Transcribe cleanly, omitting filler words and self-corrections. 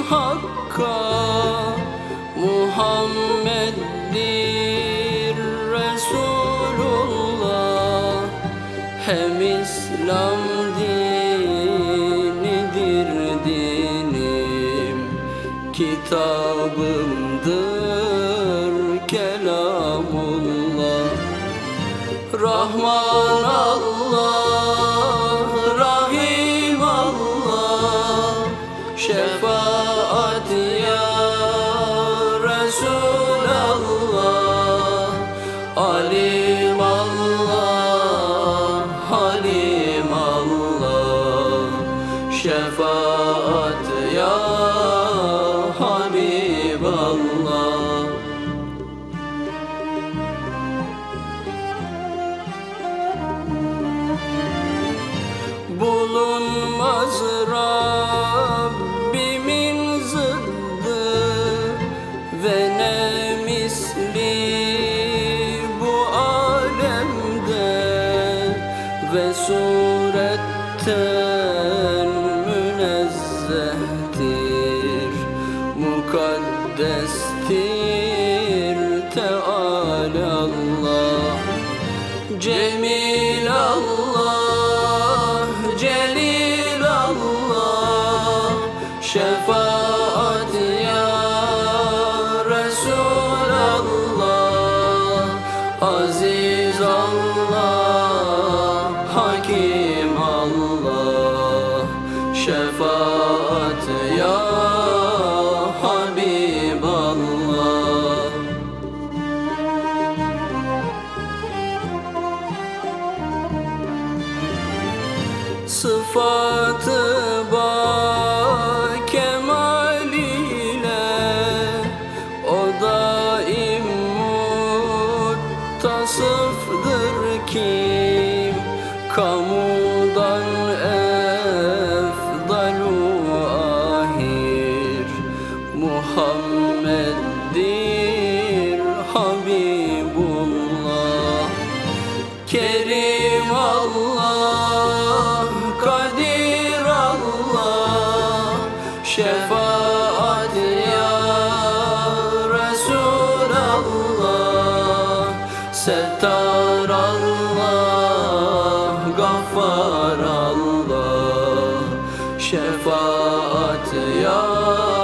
Hakk'a Muhammed'dir Resulullah. Hem İslam dinidir dinim, kitabımdır kelamullah. Rahman Allah, Rahim Allah, şefaat ya Resulallah. Alim Allah, Halim Allah, şefaat ya Habiballah. Bulunmaz Rabbimin zıddı ve ne misli bu alemde, ve suretten münezzehtir, mukaddestir Teâlâ. Cemil Allah, Celil Allah, şefaat ya Resulallah. Aziz Allah, Hakim Allah, şefaat ya Habiballah. Sıfatı ba kemaliyle o daim muttasıfdır kim, kamudan efdalu ahir, Muhammed'dir Habibullah. Kerim Allah, Kadir Allah, şefaat ya Resulallah. Settar Allah, Gaffar Allah, şefaat ya